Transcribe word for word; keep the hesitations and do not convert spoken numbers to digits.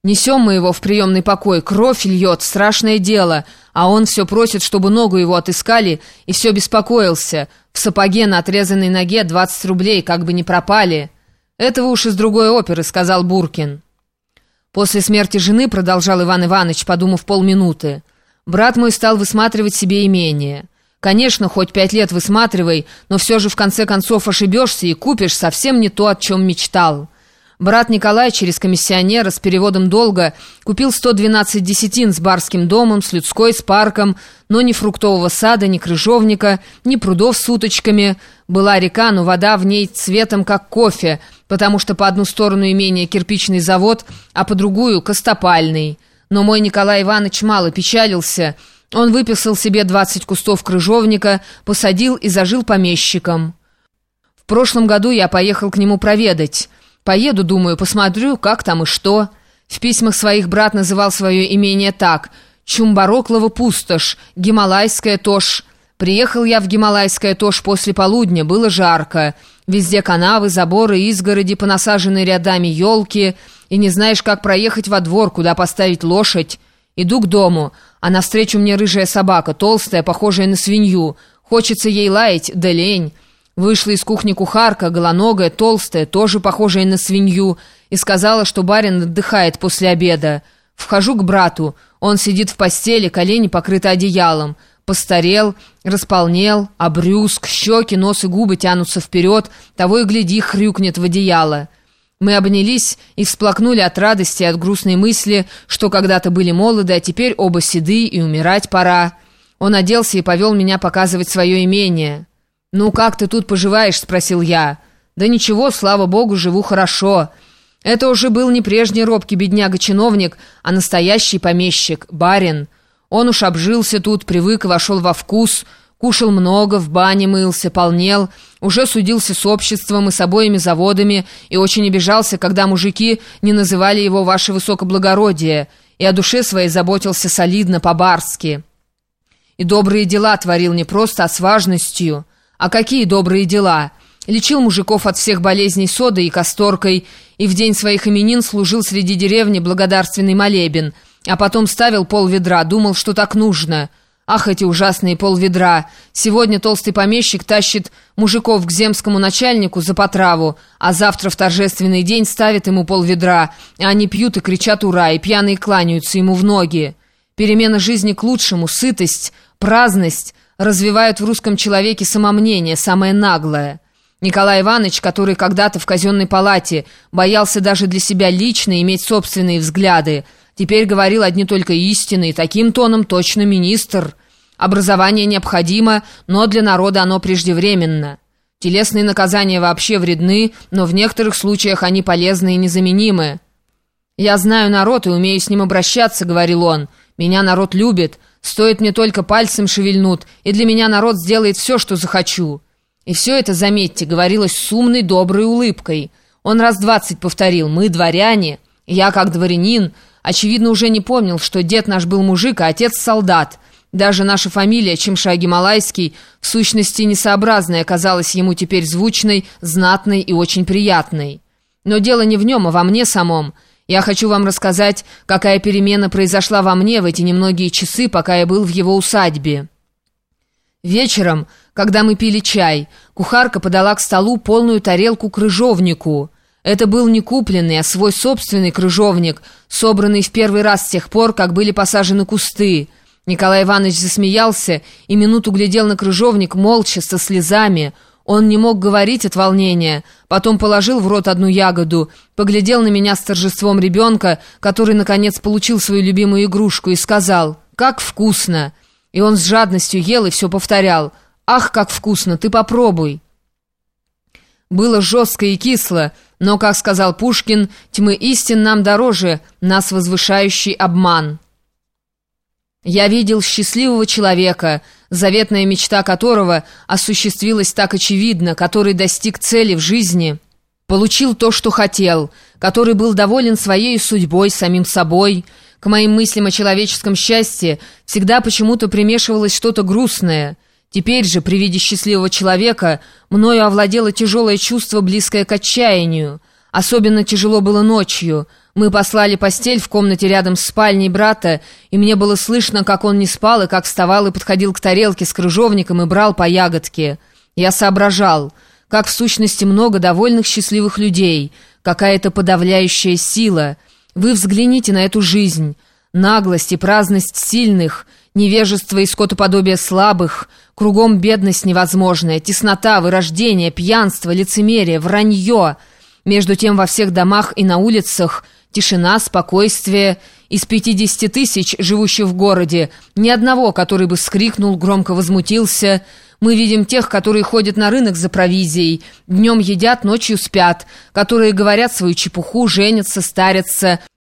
Несем мы его в приемный покой, кровь льет, страшное дело, а он все просит, чтобы ногу его отыскали, и все беспокоился. В сапоге на отрезанной ноге двадцать рублей, как бы не пропали. «Этого уж из другой оперы», — сказал Буркин. После смерти жены, продолжал Иван Иванович, подумав полминуты, брат мой стал высматривать себе имение. Конечно, хоть пять лет высматривай, но все же в конце концов ошибешься и купишь совсем не то, о чем мечтал. Брат Николай через комиссионера с переводом долга купил сто двенадцать десятин с барским домом, с людской, с парком, но ни фруктового сада, ни крыжовника, ни прудов с уточками. Была река, но вода в ней цветом как кофе, потому что по одну сторону имения кирпичный завод, а по другую костопальный. Но мой Николай Иванович мало печалился. Он выписал себе двадцать кустов крыжовника, посадил и зажил помещиком. В прошлом году я поехал к нему проведать. Поеду, думаю, посмотрю, как там и что. В письмах своих брат называл свое имение так: Чумбароклова пустошь, Гималайская тошь. Приехал я в Гималайское тошь после полудня, было жарко. Везде канавы, заборы, изгороди, понасажены рядами елки, и не знаешь, как проехать во двор, куда поставить лошадь. Иду к дому, а навстречу мне рыжая собака, толстая, похожая на свинью. Хочется ей лаять, да лень. Вышла из кухни кухарка, голоногая, толстая, тоже похожая на свинью, и сказала, что барин отдыхает после обеда. Вхожу к брату. Он сидит в постели, колени покрыты одеялом. Постарел, располнел, обрюзг, щеки, нос и губы тянутся вперед, того и гляди, хрюкнет в одеяло. Мы обнялись и всплакнули от радости и от грустной мысли, что когда-то были молоды, а теперь оба седы и умирать пора. Он оделся и повел меня показывать свое имение. «Ну, как ты тут поживаешь?» — спросил я. «Да ничего, слава богу, живу хорошо». Это уже был не прежний робкий бедняга-чиновник, а настоящий помещик, барин. Он уж обжился тут, привык и вошел во вкус, кушал много, в бане мылся, полнел, уже судился с обществом и с обоими заводами и очень обижался, когда мужики не называли его «ваше высокоблагородие», и о душе своей заботился солидно, по-барски. И добрые дела творил не просто, а с важностью. А какие добрые дела? Лечил мужиков от всех болезней содой и касторкой, и в день своих именин служил среди деревни благодарственный молебен, а потом ставил полведра, думал, что так нужно. Ах, эти ужасные полведра! Сегодня толстый помещик тащит мужиков к земскому начальнику за потраву, а завтра в торжественный день ставит ему полведра, а они пьют и кричат «Ура!» и пьяные кланяются ему в ноги. Перемена жизни к лучшему, сытость, праздность развивают в русском человеке самомнение, самое наглое. Николай Иванович, который когда-то в казенной палате боялся даже для себя лично иметь собственные взгляды, теперь говорил одни только истины, и таким тоном точно министр. Образование необходимо, но для народа оно преждевременно. Телесные наказания вообще вредны, но в некоторых случаях они полезны и незаменимы. «Я знаю народ и умею с ним обращаться», — говорил он. «Меня народ любит. Стоит мне только пальцем шевельнут, и для меня народ сделает все, что захочу». И все это, заметьте, говорилось с умной, доброй улыбкой. Он раз двадцать повторил: «Мы дворяне». Я, как дворянин, очевидно, уже не помнил, что дед наш был мужик, а отец солдат. Даже наша фамилия Чемша-Гималайский, в сущности несообразная, казалась ему теперь звучной, знатной и очень приятной. Но дело не в нем, а во мне самом. Я хочу вам рассказать, какая перемена произошла во мне в эти немногие часы, пока я был в его усадьбе. Вечером, когда мы пили чай, кухарка подала к столу полную тарелку крыжовнику. Это был не купленный, а свой собственный крыжовник, собранный в первый раз с тех пор, как были посажены кусты. Николай Иванович засмеялся и минуту глядел на крыжовник молча, со слезами. Он не мог говорить от волнения, потом положил в рот одну ягоду, поглядел на меня с торжеством ребенка, который, наконец, получил свою любимую игрушку, и сказал: «Как вкусно!» И он с жадностью ел и все повторял: «Ах, как вкусно, ты попробуй!» Было жестко и кисло, но, как сказал Пушкин, тьмы истин нам дороже, нас возвышающий обман. Я видел счастливого человека, заветная мечта которого осуществилась так очевидно, который достиг цели в жизни, получил то, что хотел, который был доволен своей судьбой, самим собой. К моим мыслям о человеческом счастье всегда почему-то примешивалось что-то грустное. Теперь же, при виде счастливого человека, мною овладело тяжелое чувство, близкое к отчаянию. Особенно тяжело было ночью. Мы послали постель в комнате рядом с спальней брата, и мне было слышно, как он не спал, и как вставал и подходил к тарелке с крыжовником и брал по ягодке. Я соображал, как в сущности много довольных счастливых людей, какая-то подавляющая сила. Вы взгляните на эту жизнь. Наглость и праздность сильных, невежество и скотоподобие слабых, кругом бедность невозможная, теснота, вырождение, пьянство, лицемерие, вранье. Между тем во всех домах и на улицах тишина, спокойствие. Из пятидесяти тысяч, живущих в городе, ни одного, который бы вскрикнул, громко возмутился. Мы видим тех, которые ходят на рынок за провизией, днем едят, ночью спят, которые говорят свою чепуху, женятся, старятся,